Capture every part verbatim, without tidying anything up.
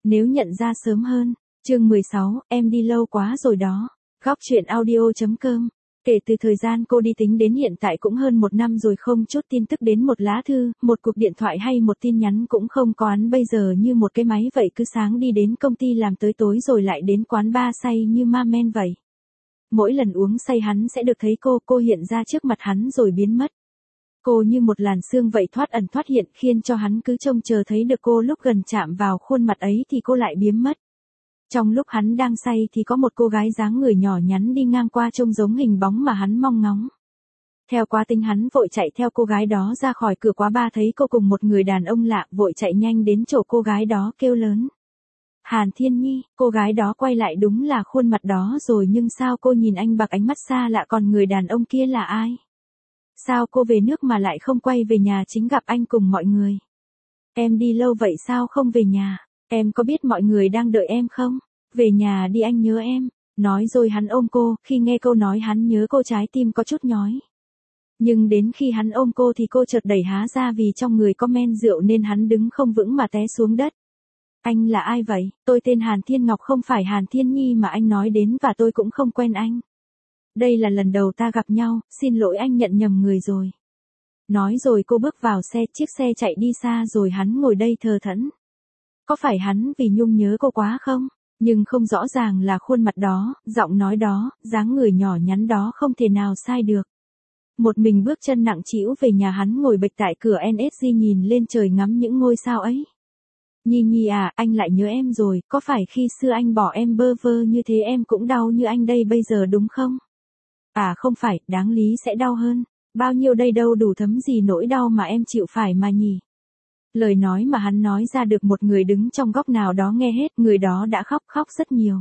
Nếu nhận ra sớm hơn. Chương mười sáu, em đi lâu quá rồi đó. Góc truyện audio.com. Kể từ thời gian cô đi tính đến hiện tại cũng hơn một năm rồi, không chút tin tức đến một lá thư, một cuộc điện thoại hay một tin nhắn cũng không có. Hắn bây giờ như một cái máy vậy, cứ sáng đi đến công ty làm tới tối rồi lại đến quán bar say như ma men vậy. Mỗi lần uống say hắn sẽ được thấy cô, cô hiện ra trước mặt hắn rồi biến mất. Cô như một làn sương vậy, thoát ẩn thoát hiện, khiến cho hắn cứ trông chờ thấy được cô, lúc gần chạm vào khuôn mặt ấy thì cô lại biến mất. Trong lúc hắn đang say thì có một cô gái dáng người nhỏ nhắn đi ngang qua, trông giống hình bóng mà hắn mong ngóng. Theo quá tính hắn vội chạy theo cô gái đó ra khỏi cửa quán bar, thấy cô cùng một người đàn ông lạ, vội chạy nhanh đến chỗ cô gái đó kêu lớn. Hàn Thiên Nhi. Cô gái đó quay lại, đúng là khuôn mặt đó rồi, nhưng sao cô nhìn anh bằng ánh mắt xa lạ, còn người đàn ông kia là ai? Sao cô về nước mà lại không quay về nhà chính gặp anh cùng mọi người? Em đi lâu vậy sao không về nhà? Em có biết mọi người đang đợi em không? Về nhà đi, anh nhớ em. Nói rồi hắn ôm cô, khi nghe câu nói hắn nhớ cô, trái tim có chút nhói. Nhưng đến khi hắn ôm cô thì cô chợt đẩy há ra, vì trong người có men rượu nên hắn đứng không vững mà té xuống đất. Anh là ai vậy? Tôi tên Hàn Thiên Ngọc, không phải Hàn Thiên Nhi mà anh nói đến, và tôi cũng không quen anh. Đây là lần đầu ta gặp nhau, xin lỗi anh, nhận nhầm người rồi. Nói rồi cô bước vào xe, chiếc xe chạy đi xa rồi hắn ngồi đây thờ thẫn. Có phải hắn vì nhung nhớ cô quá không? Nhưng không rõ ràng là khuôn mặt đó, giọng nói đó, dáng người nhỏ nhắn đó không thể nào sai được. Một mình bước chân nặng trĩu về nhà, hắn ngồi bệt tại cửa en ét giê nhìn lên trời ngắm những ngôi sao ấy. Nhi Nhi à, anh lại nhớ em rồi, có phải khi xưa anh bỏ em bơ vơ như thế em cũng đau như anh đây bây giờ đúng không? À không phải, đáng lý sẽ đau hơn. Bao nhiêu đây đâu đủ thấm gì nỗi đau mà em chịu phải mà nhỉ. Lời nói mà hắn nói ra được một người đứng trong góc nào đó nghe hết, người đó đã khóc khóc rất nhiều.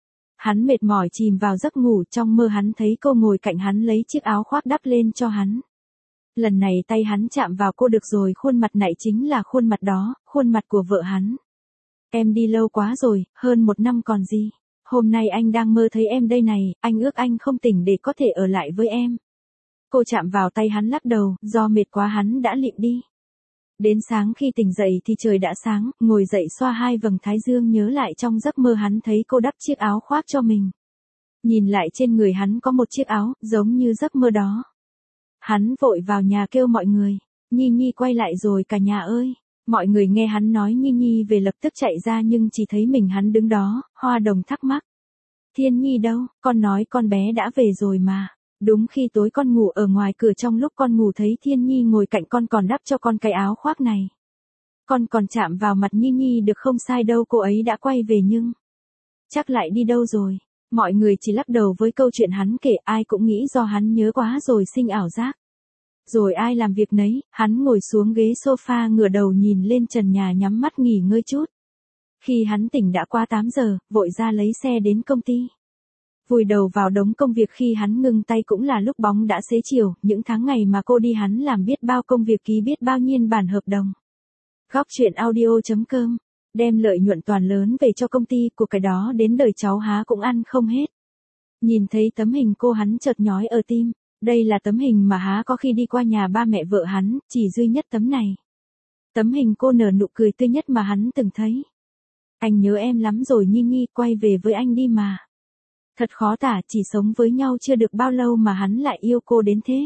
Hắn mệt mỏi chìm vào giấc ngủ, trong mơ hắn thấy cô ngồi cạnh hắn lấy chiếc áo khoác đắp lên cho hắn. Lần này tay hắn chạm vào cô được rồi, khuôn mặt này chính là khuôn mặt đó, khuôn mặt của vợ hắn. Em đi lâu quá rồi, hơn một năm còn gì. Hôm nay anh đang mơ thấy em đây này, anh ước anh không tỉnh để có thể ở lại với em. Cô chạm vào tay hắn lắc đầu, do mệt quá hắn đã lịm đi. Đến sáng khi tỉnh dậy thì trời đã sáng, ngồi dậy xoa hai vầng thái dương, nhớ lại trong giấc mơ hắn thấy cô đắp chiếc áo khoác cho mình. Nhìn lại trên người hắn có một chiếc áo, giống như giấc mơ đó. Hắn vội vào nhà kêu mọi người, Nhi Nhi quay lại rồi cả nhà ơi. Mọi người nghe hắn nói Nhi Nhi về lập tức chạy ra, nhưng chỉ thấy mình hắn đứng đó. Hoa Đồng thắc mắc. Thiên Nhi đâu, con nói con bé đã về rồi mà. Đúng khi tối con ngủ ở ngoài cửa, trong lúc con ngủ thấy Thiên Nhi ngồi cạnh con còn đắp cho con cái áo khoác này. Con còn chạm vào mặt Nhi Nhi được không? Sai đâu, cô ấy đã quay về nhưng chắc lại đi đâu rồi. Mọi người chỉ lắc đầu với câu chuyện hắn kể, ai cũng nghĩ do hắn nhớ quá rồi sinh ảo giác. Rồi ai làm việc nấy, hắn ngồi xuống ghế sofa, ngửa đầu nhìn lên trần nhà, nhắm mắt nghỉ ngơi chút. Khi hắn tỉnh đã qua tám giờ, vội ra lấy xe đến công ty. Vùi đầu vào đống công việc, khi hắn ngừng tay cũng là lúc bóng đã xế chiều. Những tháng ngày mà cô đi hắn làm biết bao công việc, ký biết bao nhiêu bản hợp đồng. Góc truyện audio.com. Đem lợi nhuận toàn lớn về cho công ty, của cái đó đến đời cháu há cũng ăn không hết. Nhìn thấy tấm hình cô hắn chợt nhói ở tim. Đây là tấm hình mà há có khi đi qua nhà ba mẹ vợ hắn, chỉ duy nhất tấm này. Tấm hình cô nở nụ cười tươi nhất mà hắn từng thấy. Anh nhớ em lắm rồi Nhi Nhi, quay về với anh đi mà. Thật khó tả, chỉ sống với nhau chưa được bao lâu mà hắn lại yêu cô đến thế.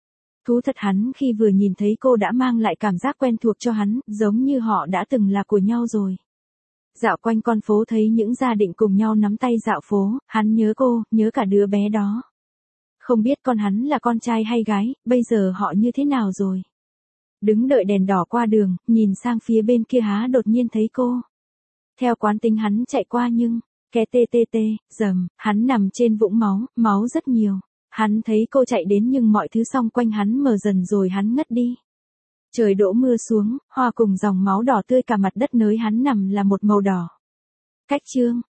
Thú thật, hắn khi vừa nhìn thấy cô đã mang lại cảm giác quen thuộc cho hắn, giống như họ đã từng là của nhau rồi. Dạo quanh con phố thấy những gia đình cùng nhau nắm tay dạo phố, hắn nhớ cô, nhớ cả đứa bé đó. Không biết con hắn là con trai hay gái, bây giờ họ như thế nào rồi. Đứng đợi đèn đỏ qua đường, nhìn sang phía bên kia há đột nhiên thấy cô. Theo quán tính hắn chạy qua nhưng, ke tê tê tê, dầm, hắn nằm trên vũng máu, máu rất nhiều. Hắn thấy cô chạy đến nhưng mọi thứ xung quanh hắn mờ dần rồi hắn ngất đi. Trời đổ mưa xuống, hoa cùng dòng máu đỏ tươi cả mặt đất nơi hắn nằm là một màu đỏ. Cách chương.